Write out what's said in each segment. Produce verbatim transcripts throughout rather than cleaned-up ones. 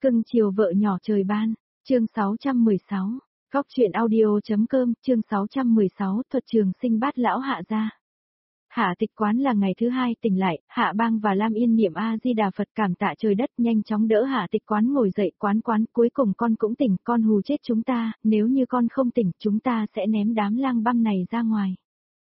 Cưng chiều vợ nhỏ trời ban, chương sáu trăm mười sáu, Góc truyện audio.com, chương sáu trăm mười sáu, thuật trường sinh bát lão Hạ gia. Hạ Tịch Quán là ngày thứ hai tỉnh lại, Hạ Bang và Lam Yên niệm A-di-đà Phật cảm tạ trời đất, nhanh chóng đỡ Hạ Tịch Quán ngồi dậy. Quán quán, cuối cùng con cũng tỉnh, con hù chết chúng ta, nếu như con không tỉnh, chúng ta sẽ ném đám lang băm này ra ngoài.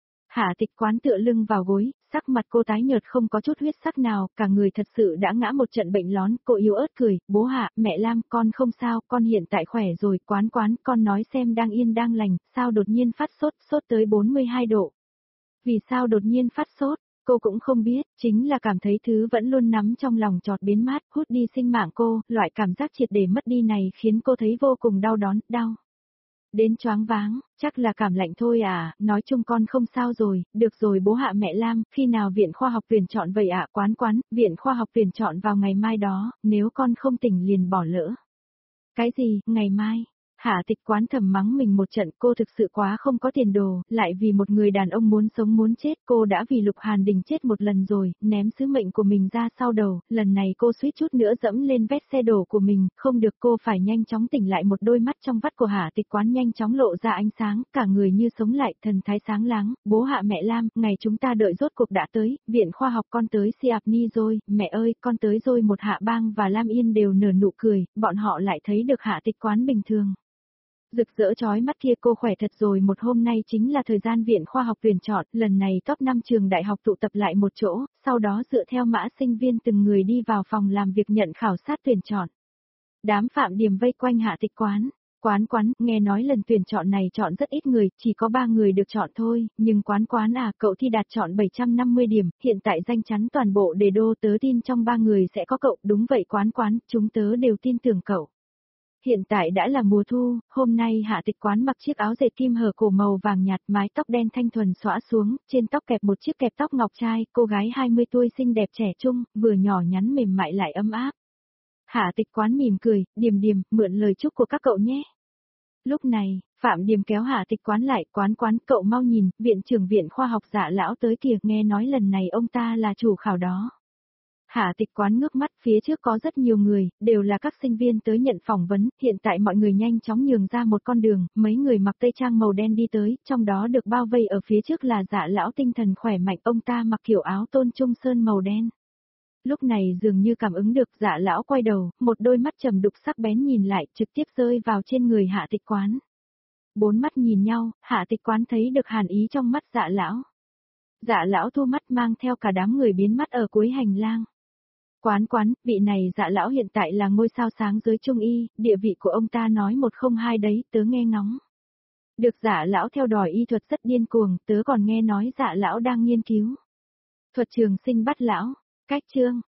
Hạ Tịch Quán tựa lưng vào gối, sắc mặt cô tái nhợt không có chút huyết sắc nào, cả người thật sự đã ngã một trận bệnh lón. Cô yếu ớt cười, bố Hạ, mẹ Lam, con không sao, con hiện tại khỏe rồi. Quán quán, con nói xem đang yên đang lành, sao đột nhiên phát sốt, sốt tới bốn mươi hai độ. Vì sao đột nhiên phát sốt, cô cũng không biết, chính là cảm thấy thứ vẫn luôn nắm trong lòng chọt biến mát, hút đi sinh mạng cô, loại cảm giác triệt để mất đi này khiến cô thấy vô cùng đau đớn, đau. Đến choáng váng, chắc là cảm lạnh thôi à, nói chung con không sao rồi, được rồi bố Hạ mẹ Lam, khi nào viện khoa học tuyển chọn vậy ạ? Quán quán, viện khoa học tuyển chọn vào ngày mai đó, nếu con không tỉnh liền bỏ lỡ. Cái gì, ngày mai? Hạ Tịch Quán thầm mắng mình một trận, cô thực sự quá không có tiền đồ, lại vì một người đàn ông muốn sống muốn chết, cô đã vì Lục Hàn Đình chết một lần rồi, ném sứ mệnh của mình ra sau đầu, lần này cô suýt chút nữa dẫm lên vết xe đổ của mình, không được, cô phải nhanh chóng tỉnh lại. Một đôi mắt trong vắt của Hạ Tịch Quán nhanh chóng lộ ra ánh sáng, cả người như sống lại, thần thái sáng láng. Bố Hạ mẹ Lam, ngày chúng ta đợi rốt cuộc đã tới, viện khoa học con tới Siap Ni rồi, mẹ ơi, con tới rồi. Một Hạ Bang và Lam Yên đều nở nụ cười, bọn họ lại thấy được Hạ Tịch Quán bình thường. Rực rỡ chói mắt kia, cô khỏe thật rồi. Một hôm nay chính là thời gian viện khoa học tuyển chọn, lần này top năm trường đại học tụ tập lại một chỗ, sau đó dựa theo mã sinh viên từng người đi vào phòng làm việc nhận khảo sát tuyển chọn. Đám Phạm Điềm vây quanh Hạ Tịch Quán. Quán quán, nghe nói lần tuyển chọn này chọn rất ít người, chỉ có ba người được chọn thôi, nhưng quán quán à, cậu thi đạt chọn bảy trăm năm mươi điểm, hiện tại danh chắn toàn bộ đề đô, tớ tin trong ba người sẽ có cậu. Đúng vậy quán quán, chúng tớ đều tin tưởng cậu. Hiện tại đã là mùa thu, hôm nay Hạ Tịch Quán mặc chiếc áo dệt kim hở cổ màu vàng nhạt, mái tóc đen thanh thuần xõa xuống, trên tóc kẹp một chiếc kẹp tóc ngọc trai, cô gái hai mươi tuổi xinh đẹp trẻ trung, vừa nhỏ nhắn mềm mại lại ấm áp. Hạ Tịch Quán mỉm cười, Điềm Điềm, mượn lời chúc của các cậu nhé. Lúc này, Phạm Điềm kéo Hạ Tịch Quán lại, quán quán, cậu mau nhìn, viện trưởng viện khoa học Dạ lão tới kìa, nghe nói lần này ông ta là chủ khảo đó. Hạ Tịch Quán ngước mắt, phía trước có rất nhiều người, đều là các sinh viên tới nhận phỏng vấn, hiện tại mọi người nhanh chóng nhường ra một con đường, mấy người mặc tây trang màu đen đi tới, trong đó được bao vây ở phía trước là Dạ lão tinh thần khỏe mạnh, ông ta mặc kiểu áo tôn trung sơn màu đen. Lúc này dường như cảm ứng được, Dạ lão quay đầu, một đôi mắt trầm đục sắc bén nhìn lại, trực tiếp rơi vào trên người Hạ Tịch Quán. Bốn mắt nhìn nhau, Hạ Tịch Quán thấy được hàn ý trong mắt Dạ lão. Dạ lão thu mắt mang theo cả đám người biến mất ở cuối hành lang. Quán quán, vị này Dạ lão hiện tại là ngôi sao sáng giới trung y, địa vị của ông ta nói một không hai đấy, tớ nghe ngóng. Được, Dạ lão theo đòi y thuật rất điên cuồng, tớ còn nghe nói Dạ lão đang nghiên cứu thuật trường sinh bắt lão. Cách chương